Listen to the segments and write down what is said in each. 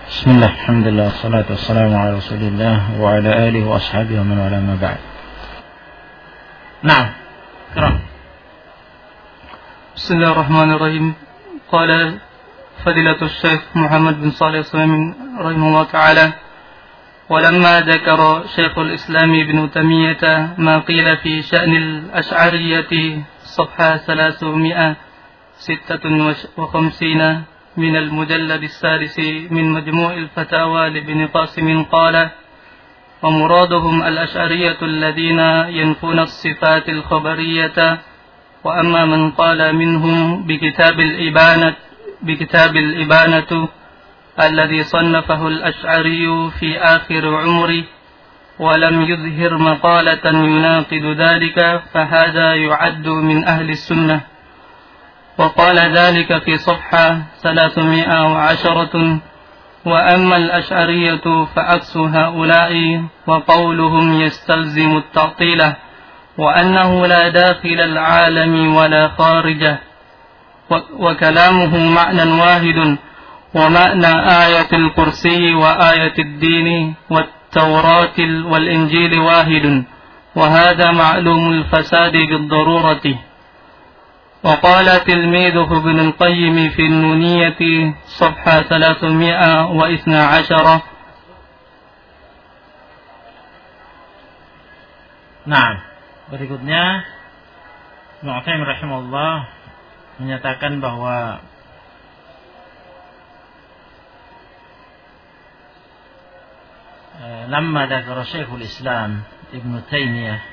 Bismillah, alhamdulillah, salatu wassalamu ala rasulillah wa ala alihi wa ashabihi wa man wala ma ba'd. Naam, qira. Bismillahirrahmanirrahim. Qala fadilatul Syekh Muhammad bin Shalih Al-Utsaimin rahimahullah ta'ala, walamma dzakara Syekhul Islam Ibnu Taimiyah ma qila fi sya'nil asy'ariyyati safha 356 من المجلد السادس من مجموع الفتاوى لابن قاسم قال: ومرادهم الأشعرية الذين ينفون الصفات الخبرية، وأما من قال منهم بكتاب الإبانة الذي صنفه الأشعري في آخر عمره ولم يظهر مقالة يناقض ذلك فهذا يعد من أهل السنة. وقال ذلك في صفحة 310. وأما الأشعرية فعكس هؤلاء وقولهم يستلزم التعطيل وأنه لا داخل العالم ولا خارجه، وكلامه معنى واحد، ومعنى آية الكرسي وآية الدين والتوراة والإنجيل واحد، وهذا معلوم الفساد بالضرورة. وقال تلميذه ابن القيم في النونية صفحة 312. Nah, berikutnya Ibnu Utsaimin rahimahullah menyatakan bahwa lamma dzakara Syekhul Islam Ibnu Taimiyah,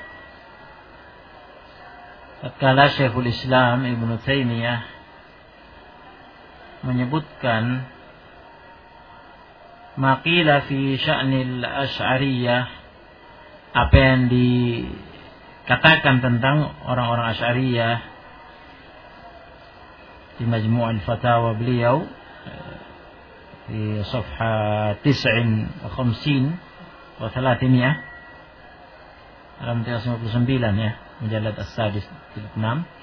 tatkala Syekhul Islam Ibnu Taimiyah menyebutkan maqila fi sya'nil asy'ariyah, apa yang dikatakan tentang orang-orang Asy'ariyah di Majmu' al-Fatawa beliau di safha 59 wa 300 halaman 359 ya, mujallad as-sadis 6.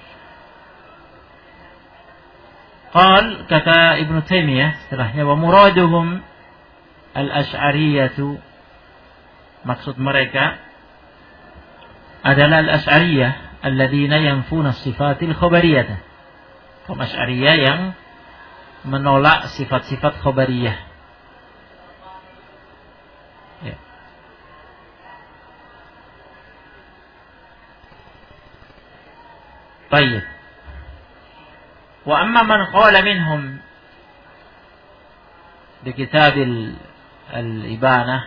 Qal, kata Ibnu Taimiyah setelahnya, wa muraduhum al-asy'ariyatu, maksud mereka adalah al-asy'ariyah alladzina yanfuna as-sifatil khabariyah, kaum asy'ariyah yang menolak sifat-sifat khabariyah. Ya. Baik. Wa amma man qala minhum bi kitab al-ibanah,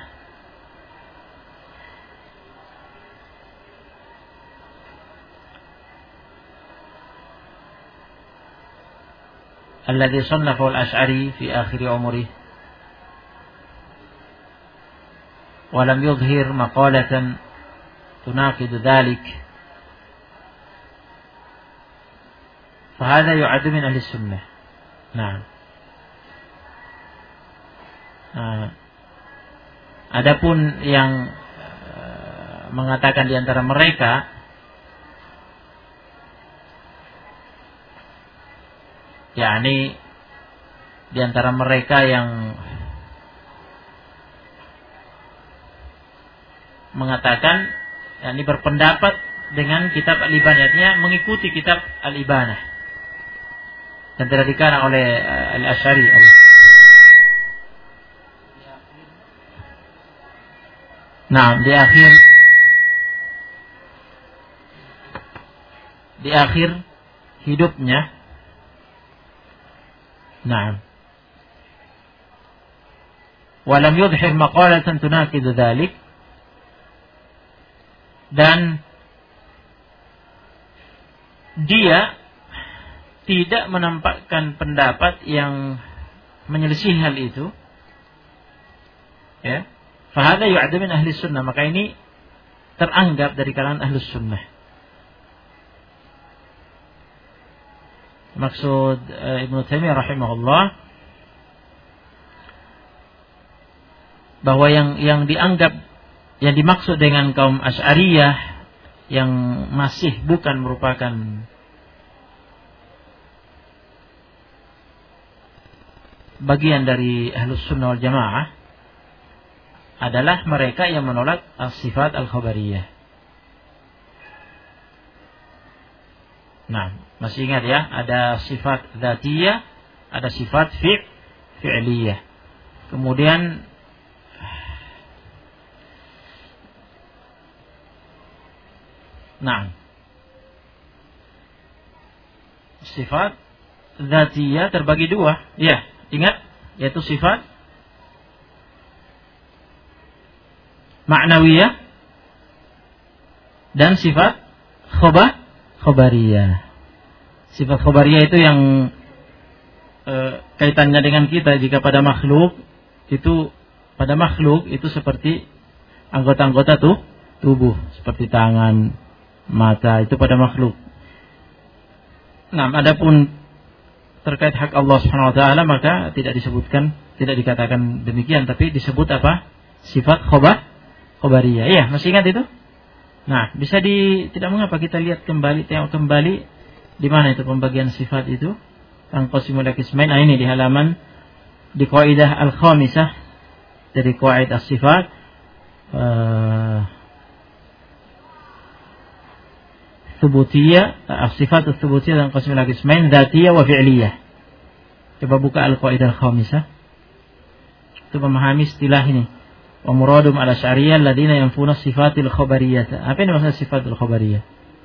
alladhi sannafahu al-Ash'ari fi akhir umrihi wa lam yudhhir maqalatan tunaqidu dhalik, فهذا يعد من أهل السنة. Nah, adapun yang mengatakan di antara mereka yakni di antara mereka yang mengatakan yakni berpendapat dengan kitab Al-Ibanah, mengikuti kitab Al-Ibanah dan tidak dikarang oleh Al-Asy'ari. Nah, di akhir hidupnya, nah, walam yudhhir maqalatan tunaqidu dzalik, dan dia tidak menampakkan pendapat yang menyelisih hal itu, ya, fahada yu'addu min ahli sunnah, maka ini teranggap dari kalangan ahli sunnah. Maksud Ibnu Taimiyah rahimahullah bahwa yang dianggap, yang dimaksud dengan kaum Asy'ariyah yang masih bukan merupakan bagian dari Ahlus Sunnah wal Jamaah adalah mereka yang menolak as-sifat al-khabariyah. Nah, masih ingat ya, ada sifat dzatiyah, ada sifat fi'liyah. Kemudian sifat dzatiyah terbagi dua. Ya, ingat, yaitu sifat ma'nawiyah dan sifat khobariyah. Sifat khobariyah itu yang kaitannya dengan kita. Jika pada makhluk itu seperti anggota-anggota tubuh, seperti tangan, mata, itu pada makhluk. Nah, adapun terkait hak Allah Subhanahu wa taala maka tidak disebutkan, tidak dikatakan demikian, tapi disebut apa? Sifat khobariyah. Iya, masih ingat itu? Nah, tidak mengapa kita lihat kembali, tengok kembali di mana itu pembagian sifat itu. Tanqasimul qismain. Nah, ini di halaman di qaidah al-khamisah dari qaid as-sifat. Tsubutiyah, as-sifat ats-tsubutiyah dan qismul qismain dzatiyah wa fi'liyah. Coba buka al-qaidah al-khamisah. Itu memahami istilah ini. Wa muradum al-asy'ariyah alladziina yanfuna sifatil khabariyah. Apa ini maksud sifatul khabariyah?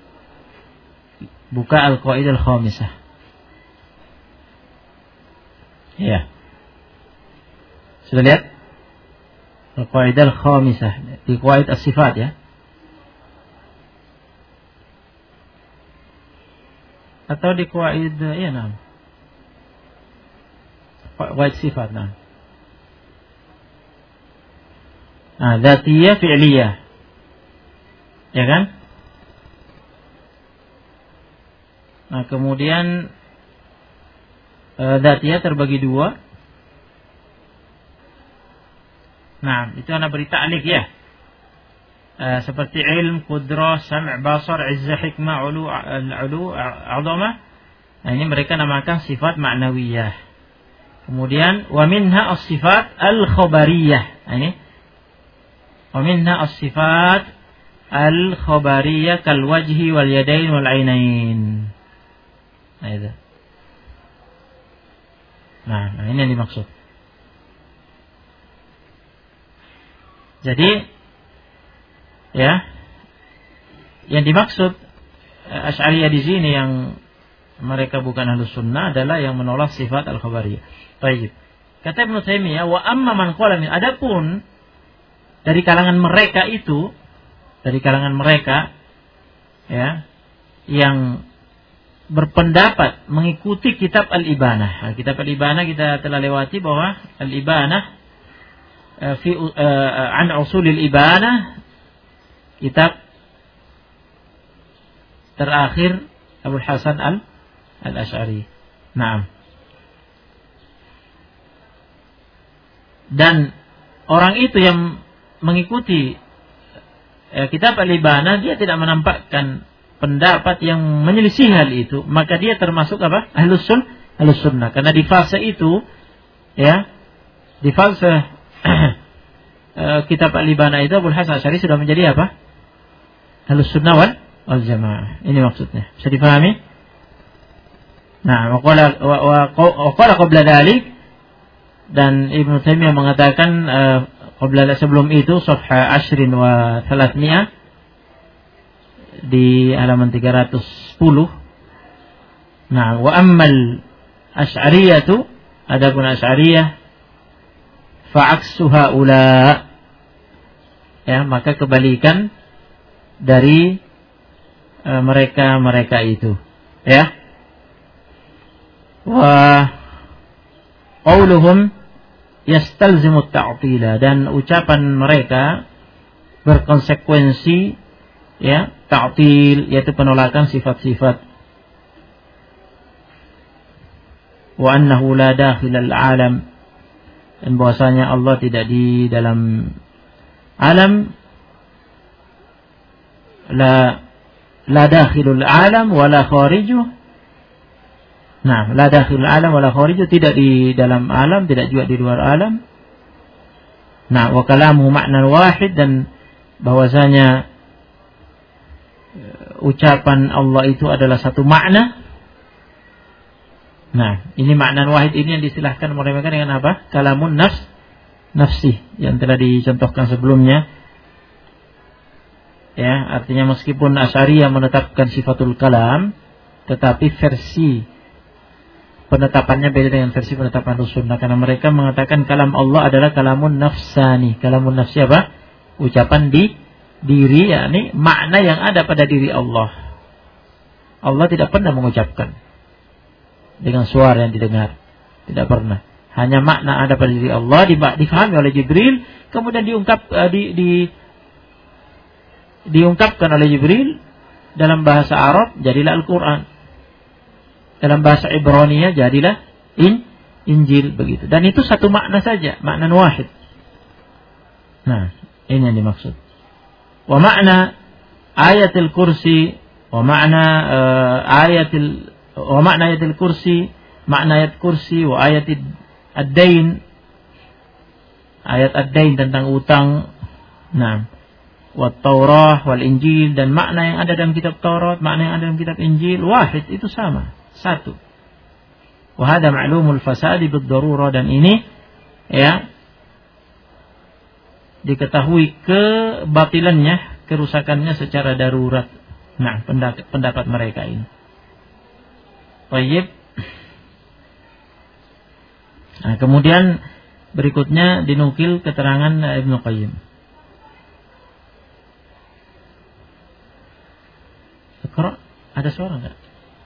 Buka al-qaidah al-khamisah. Ya. Sudah lihat? Al-qaidah al-khamisah di qaid as-sifat ya. Atau di qaid qaid sifat dzatiyah fi'liyah. Ya kan? Nah, kemudian dzatiyah terbagi dua. Nah, itu anak beri ta'liq ya. Seperti ilm, qudrah, sam', basar, izzah, hikmah, ulu, azamah. Nah, ini mereka namakan sifat ma'nawiyah. Kemudian wa minha as-sifat al-khabariyah. Nah, ini wa minha as-sifat al-khabariyah kal wajhi wal yadain wal ainain. Nah, itu. Nah, ini yang dimaksud. Jadi ya, yang dimaksud Asy'ariyah di sini yang mereka bukan Ahlus Sunnah adalah yang menolak sifat al-khabariyah. Baik. Kata Ibnu Taimiyah, wa amma man qala min, adapun dari kalangan mereka ya, yang berpendapat mengikuti kitab Al-Ibanah. Nah, kitab Al-Ibanah kita telah lewati bahwa Al-Ibanah an usulil Ibanah, kitab terakhir Abu Hasan al-Asy'ari. Naam. Dan orang itu yang mengikuti kitab Al-Ibanah, dia tidak menampakkan pendapat yang menyelisih hal itu, maka dia termasuk apa? Ahlus Sunnah. Karena di fase itu ya, di fase kitab Al-Ibanah itu Abu Hasan al-Asy'ari sudah menjadi apa? Ahlus Sunnah wal Jamaah. Ini maksudnya. Bisa dipahami? Nah, wa qala qabla dzalik, dan Ibnu Taimiyah mengatakan qabla sebelum itu safha 10 wa 300 di halaman 310. Nah, wa ammal asy'ariyatu, adapun asy'ariyah fa'aksu haula, ya, maka kebalikan dari mereka itu, ya. Wa qauluhum yastalzimu ta'tila, dan ucapan mereka berkonsekuensi ya, ta'til, yaitu penolakan sifat-sifat. Wa annahu la dakhilal alam, dan bahwasanya Allah tidak di dalam alam, la dakhilul alam wala kharijuh, Nah, la dakhil alam wala kharij, tidak di dalam alam, tidak juga di luar alam. Nah, wa kalamu ma'nan wahid, dan bahwasanya ucapan Allah itu adalah satu makna. Nah, ini makna wahid ini yang diistilahkan oleh mereka dengan apa? Kalamun nafsi yang telah dicontohkan sebelumnya. Ya, artinya meskipun Asy'ariyah menetapkan sifatul kalam, tetapi versi penetapannya beda dengan versi penetapan Sunnah, karena mereka mengatakan kalam Allah adalah kalamun nafsani. Kalamun nafsi apa? Ucapan di diri, yakni makna yang ada pada diri Allah. Allah tidak pernah mengucapkan dengan suara yang didengar, tidak pernah. Hanya makna ada pada diri Allah, difahami oleh Jibril, kemudian diungkapkan oleh Jibril dalam bahasa Arab, jadilah Al-Quran. Dalam bahasa Ibraniyah jadilah Injil, begitu. Dan itu satu makna saja, makna wahid. Nah, ini yang dimaksud. Wa makna ayatul kursi, wa makna ayatul kursi, makna ayat kursi, wa ayat ad-dain, ayat ad-dain tentang utang. Nah, wa Taurah wal Injil, dan makna yang ada dalam kitab Taurat, makna yang ada dalam kitab Injil, wahid, itu sama, satu. Wa hada ma'lumul fasadi bid-darurah, dan ini ya diketahui kebatilannya, kerusakannya secara darurat. Nah, pendapat mereka ini. Baik. Nah, kemudian berikutnya dinukil keterangan Ibnu Qayyim. Ada suara enggak?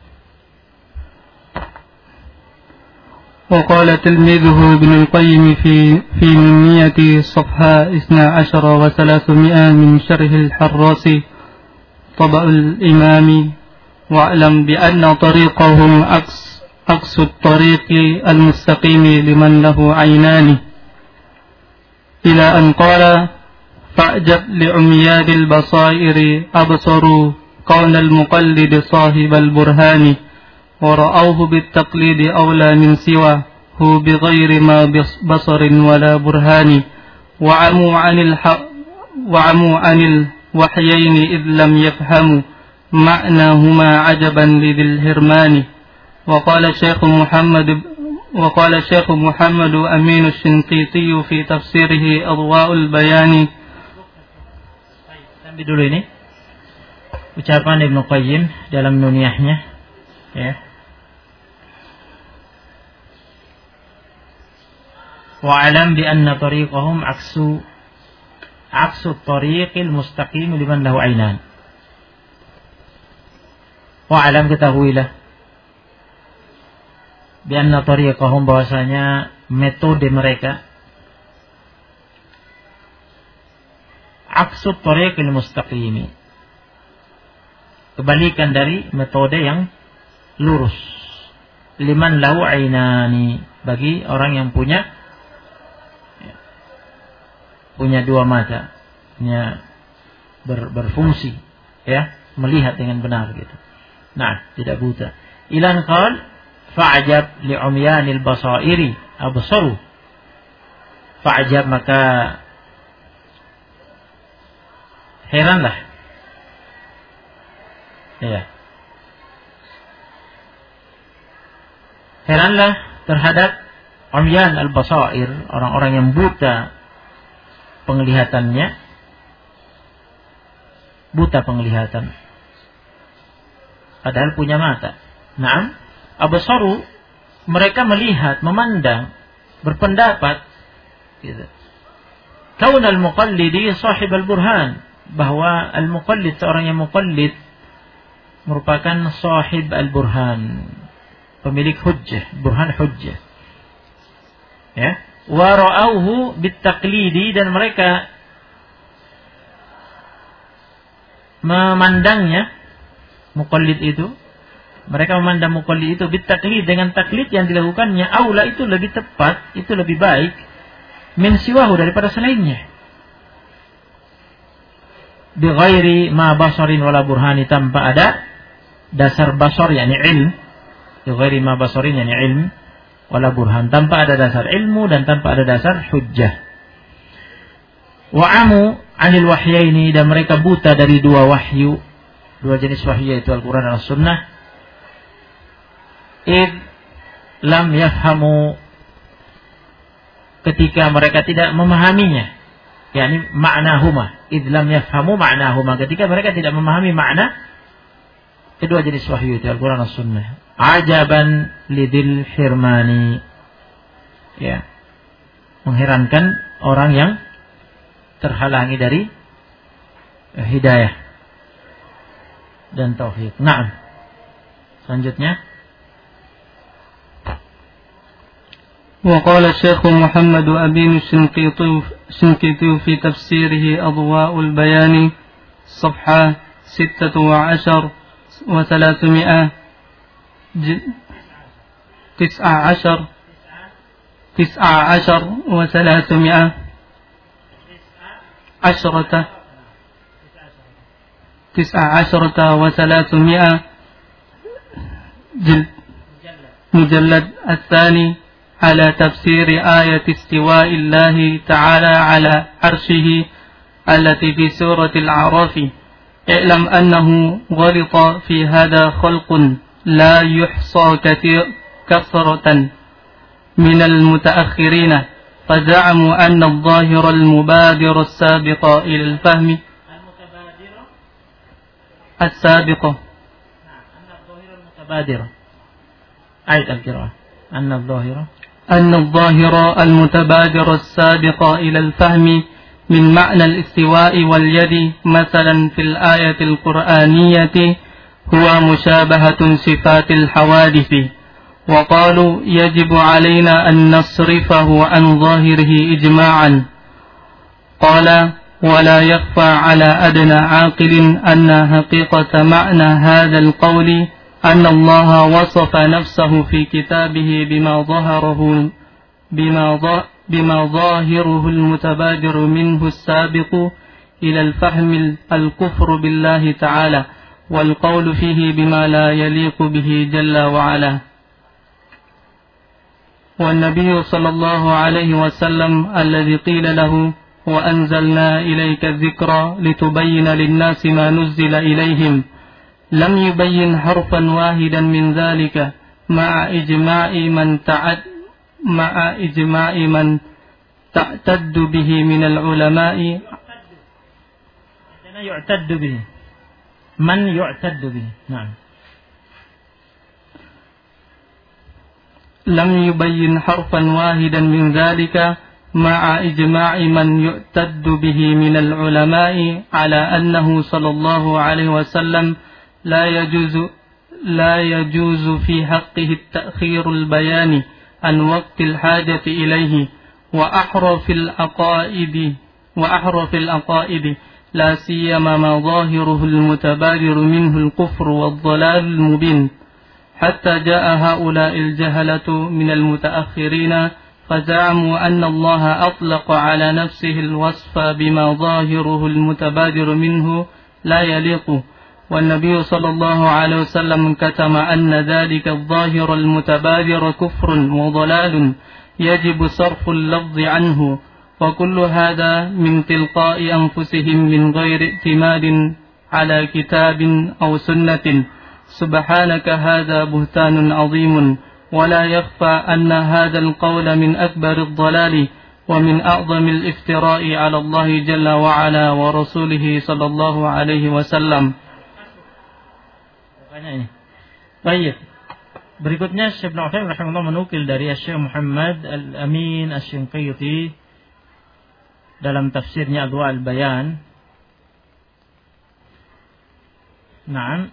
وقال تلميذه ابن القيم في نونية صفحة 12 و300 من شرح الحراسي طبع الإمام واعلم بأن طريقهم عكس الطريق المستقيم لمن له عينان إلى أن قال فأعجب لعميان البصائر أبصروا كون المقلد صاحب البرهان ورأوه بالتقليد أولى من سواه بغير ما بصر ولا برهان وعموا عن الوحيين إذ لم يفهموا معناهما عجبا لذي الهرمان وقال الشيخ محمد أمين الشنقيطي في تفسيره أضواء البيان. Sampai dulu ini ucapan Ibnu Qayyim dalam nuniyahnya, ya. Wa'alam bi anna tariqahum aksu tariqil mustaqim liman lahu ainan. Wa'alam, ketahuilah, bi anna tariqahum, bahwasanya metode mereka aksu tariqil mustaqimi, kebalikan dari metode yang lurus. Liman lahu ainani, bagi orang yang punya dua mata, berfungsi, ya, melihat dengan benar gitu. Nah, tidak buta. Ilan qal fa'ajab li'umyanil basairi absaru. Fa'ajab, maka heranlah. Ya. Heranlah terhadap umyan al-basair, orang-orang yang buta penglihatannya, buta penglihatan, padahal punya mata. Naam, absaru, mereka melihat, memandang, berpendapat gitu. Kaun al-muqallidi sahib al-burhan, bahwa al-muqallid, seorang yang muqallid, merupakan sahib al-burhan, pemilik hujjah, burhan hujjah. Ya, wa ra'auhu bit-taqlidi, dan mereka memandangnya, muqallid itu, mereka memandang muqallid itu bit-taqlid, dengan taklid yang dilakukannya, aula, itu lebih tepat, itu lebih baik, min siwahu, daripada selainnya, bi ghairi ma basarin wala burhani, tanpa ada dasar basar, yakni ilm, Ghairi ma basarin yani ilm wala burhan, tanpa ada dasar ilmu dan tanpa ada dasar hujjah. Wa amu 'anil wahyaini, dan mereka buta dari dua wahyu, dua jenis wahyu yaitu Al-Qur'an dan As-Sunnah. Id lam yafhamu, ketika mereka tidak memahaminya, yakni ma'nahuma. Id lam yafhamu ma'nahuma, ketika mereka tidak memahami makna kedua jenis wahyu itu Al-Qur'an dan As-Sunnah. Ajaban lidil hirmani, ya, mengherankan orang yang terhalangi dari hidayah dan taufik. Naam. Selanjutnya. وقال الشيخ محمد أمين الشنقيطي في تفسيره أضواء البيان صفحة 16 و300 19 و300 19 و300 مجلد الثاني على تفسير آية استواء الله تعالى على عرشه التي في سورة الأعراف. اعلم أنه غلط في هذا خلق لا يحصى كثرة من المتأخرين، فزعموا أن الظاهر المبادر السابق إلى الفهم السابق آية القراءة أن الظاهر المتبادر السابق إلى الفهم من معنى الاستواء واليد مثلا في الآية القرآنية هو مشابهة صفات الحوادث، وقالوا يجب علينا أن نصرفه عن ظاهره إجماعا. قال ولا يخفى على أدنى عاقل أن حقيقة معنى هذا القول أن الله وصف نفسه في كتابه بما ظاهره المتبادر منه السابق إلى الفهم الكفر بالله تعالى، والقول فيه بما لا يليق به جل وعلا. والنبي صلى الله عليه وسلم الذي قيل له وأنزلنا إليك الذكر لتبين للناس ما نزل إليهم لم يبين حرفا واحدا من ذلك مع إجماع من تعتد به من العلماء. يعتد به من يعتد به. نعم. لم يبين حرفا واحدا من ذلك مع إجماع من يعتد به من العلماء على أنه صلى الله عليه وسلم لا يجوز في حقه التأخير البيان عن وقت الحاجة إليه، وأحرف العقائد لا سيما ما ظاهره المتبادر منه الكفر والضلال المبين، حتى جاء هؤلاء الجهلة من المتأخرين فزعموا أن الله أطلق على نفسه الوصف بما ظاهره المتبادر منه لا يليق، والنبي صلى الله عليه وسلم كتم أن ذلك الظاهر المتبادر كفر وضلال يجب صرف اللفظ عنه، وكل هذا من تلقاء أنفسهم من غير اعتماد على كتاب أو سنة. سبحانك هذا بهتان عظيم، ولا يخفى أن هذا القول من أكبر الضلال ومن أعظم الافتراء على الله جل وعلا ورسوله صلى الله عليه وسلم. Baik. Berikutnya Syekh Ibnu Utsaimin rahimahullah menukil dari Syekh Muhammad Al-Amin Asy-Syinqiti dalam tafsirnya Adwa al-Bayan. Naam.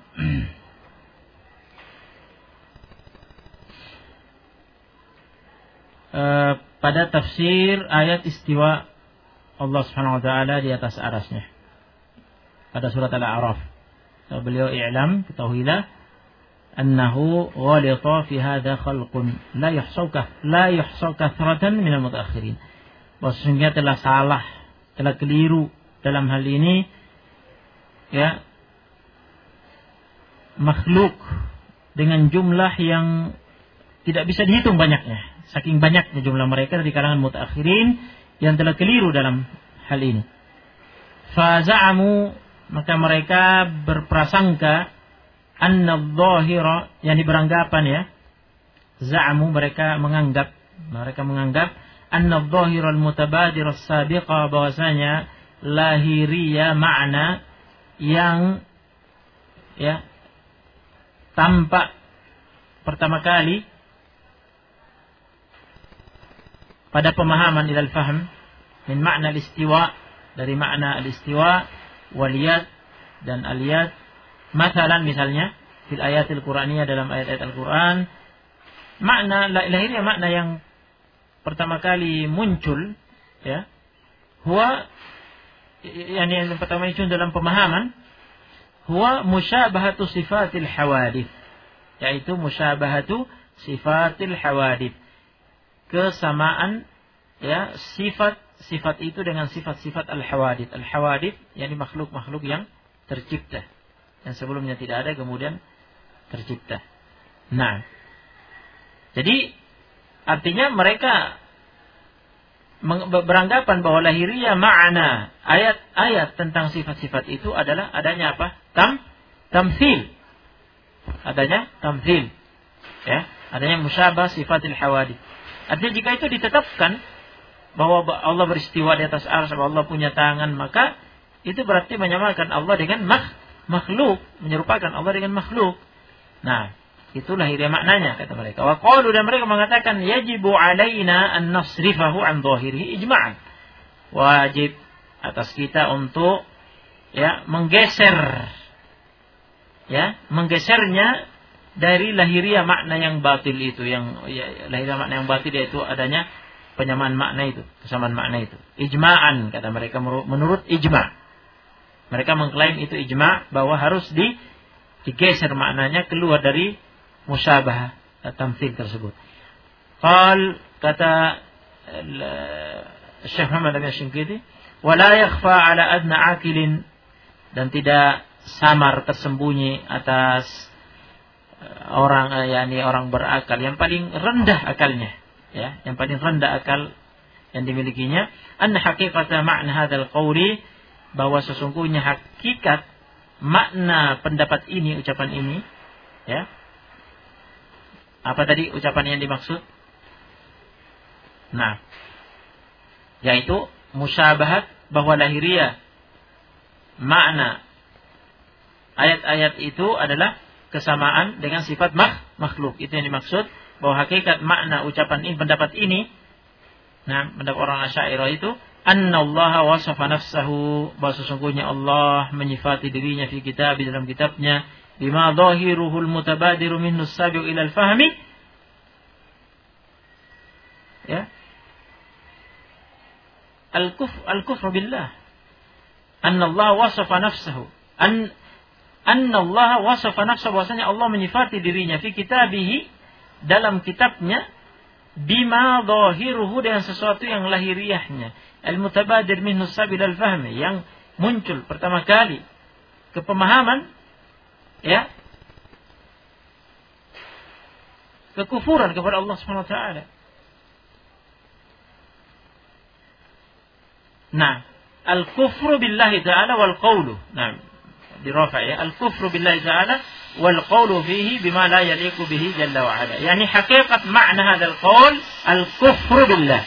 Pada tafsir ayat istiwa Allah Subhanahu wa taala di atas arasnya pada surat Al-A'raf. Beliau i'lam, ketahuilah annahu ghalita fi hadha khalqun la yuhsau kathratan minal mutaakhirin. Bahwasanya telah salah, telah keliru dalam hal ini, ya, makhluk dengan jumlah yang tidak bisa dihitung banyaknya. Saking banyaknya jumlah mereka dari kalangan mutakhirin yang telah keliru dalam hal ini. Faza'amu, maka mereka berprasangka anna adh-dhahira, yang beranggapan ya. Za'amu, mereka menganggap anna adh-dhahira al-mutabadir as-sabiqa, bahwasanya lahiriya makna yang ya tampak pertama kali pada pemahaman ilal fahm min makna al-istiwa, dari makna al-istiwa wal yad dan al-yad, misalnya fil ayatil qur'aniyah, dalam ayat-ayat Al-Qur'an, makna lahirnya makna yang pertama kali muncul ya, huwa yang pertama muncul dalam pemahaman, huwa musyabahatu sifatil hawadith, yaitu musyabahatu sifatil hawadith, kesamaan ya sifat itu dengan sifat-sifat al-hawadith. Al-hawadith yakni makhluk-makhluk yang tercipta, yang sebelumnya tidak ada kemudian tercipta. Nah, jadi artinya mereka beranggapan bahwa lahiriah makna ayat-ayat tentang sifat-sifat itu adalah adanya apa? Tamthil. Adanya tamthil. Ya, adanya musyabah sifatil hawadith. Artinya jika itu ditetapkan bahwa Allah beristiwa di atas arsy, bahwa Allah punya tangan, maka itu berarti menyamakan Allah dengan makhluk, menyerupakan Allah dengan makhluk. Nah, itu lahirnya maknanya kata mereka. Wa qalu, dan mereka mengatakan yajibu alaina an nasrifahu an dhahirihi ijma'an. Wajib atas kita untuk ya menggesernya dari lahiriah makna yang batil itu, yang ya, lahiriah makna yang batil yaitu adanya penyamaan makna itu, kesamaan makna itu. Ijma'an kata mereka, menurut ijma'. Mereka mengklaim itu ijma', bahwa harus digeser maknanya keluar dari musyabah tamthil tersebut. Kata Syekh Muhammad Al-Shinqiti, wala yakhfa ala adna akilin, dan tidak samar tersembunyi atas orang berakal yang paling rendah akalnya, ya, yang paling rendah akal yang dimilikinya, anna haqiqata ma'na hadzal qawli, bahwa sesungguhnya hakikat makna pendapat ini, ucapan ini, ya. Apa tadi ucapan yang dimaksud? Nah, yaitu musyabahat, bahwa lahiriah makna ayat-ayat itu adalah kesamaan dengan sifat makhluk. Itu yang dimaksud, bahwa hakikat makna ucapan ini, pendapat ini, nah, pendapat orang Asy'ariyah itu, annallaha wasafa nafsahu, bahwa sesungguhnya Allah menyifati dirinya fi kitab, di dalam kitabnya, bima zahiruhul mutabadiru minhu sabiq ila al-fahmi, ya, al-kufr billah, annallaha wasafa nafsahu, annallaha wasafa nafsahu, bahwasanya Allah menyifati dirinya fi kitabihi, dalam kitabnya, bima zahiruhu, dengan sesuatu yang lahiriahnya, al-mutabadir minhu sabiq ila al-fahmi, yang muncul pertama kali ke pemahaman, ya, kekufuran kepada Allah Subhanahu wa taala. Nah, al-kufru billahi ta'ala wal qawlu, nah, dirafa' ya, al-kufru billahi ta'ala wal qawlu fihi bima la yaliqu bihi jalla wa ala. Yani hakikat makna hadzal qaul al-kufru billah.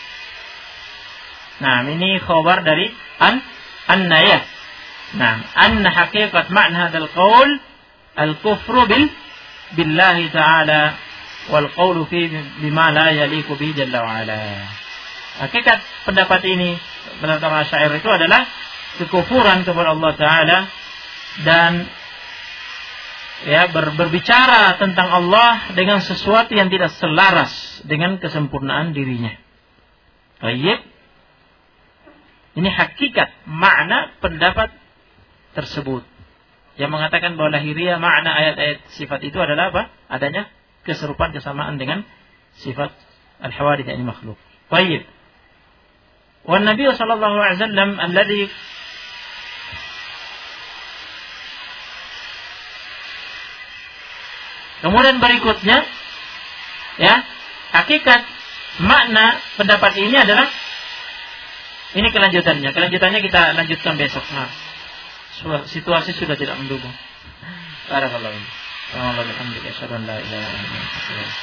Nah, ini khabar dari anna ya. Nah, anna hakikat makna hadzal qaul al-kufru billahi ta'ala wal qawlu fihi bima la yaliqu bihi jalla wa ala. Hakikat pendapat ini, pendapat Asy'ariyah itu adalah kekufuran kepada Allah Ta'ala, dan ya berbicara tentang Allah dengan sesuatu yang tidak selaras dengan kesempurnaan dirinya. Baik. Ini hakikat makna pendapat tersebut, yang mengatakan bahwa lahiriah makna ayat-ayat sifat itu adalah apa? Adanya keserupaan, kesamaan dengan sifat al-hawadith, yakni makhluk. Baik. Wan Nabi sallallahu alaihi wasallam alladhi Kemudian berikutnya, ya, hakikat makna pendapat ini adalah ini kelanjutannya. Kelanjutannya kita lanjutkan besok. Nah, situasi sudah tidak mendukung. Barakallahu. Alhamdulillah. Asyhadu an la ilaha illallah.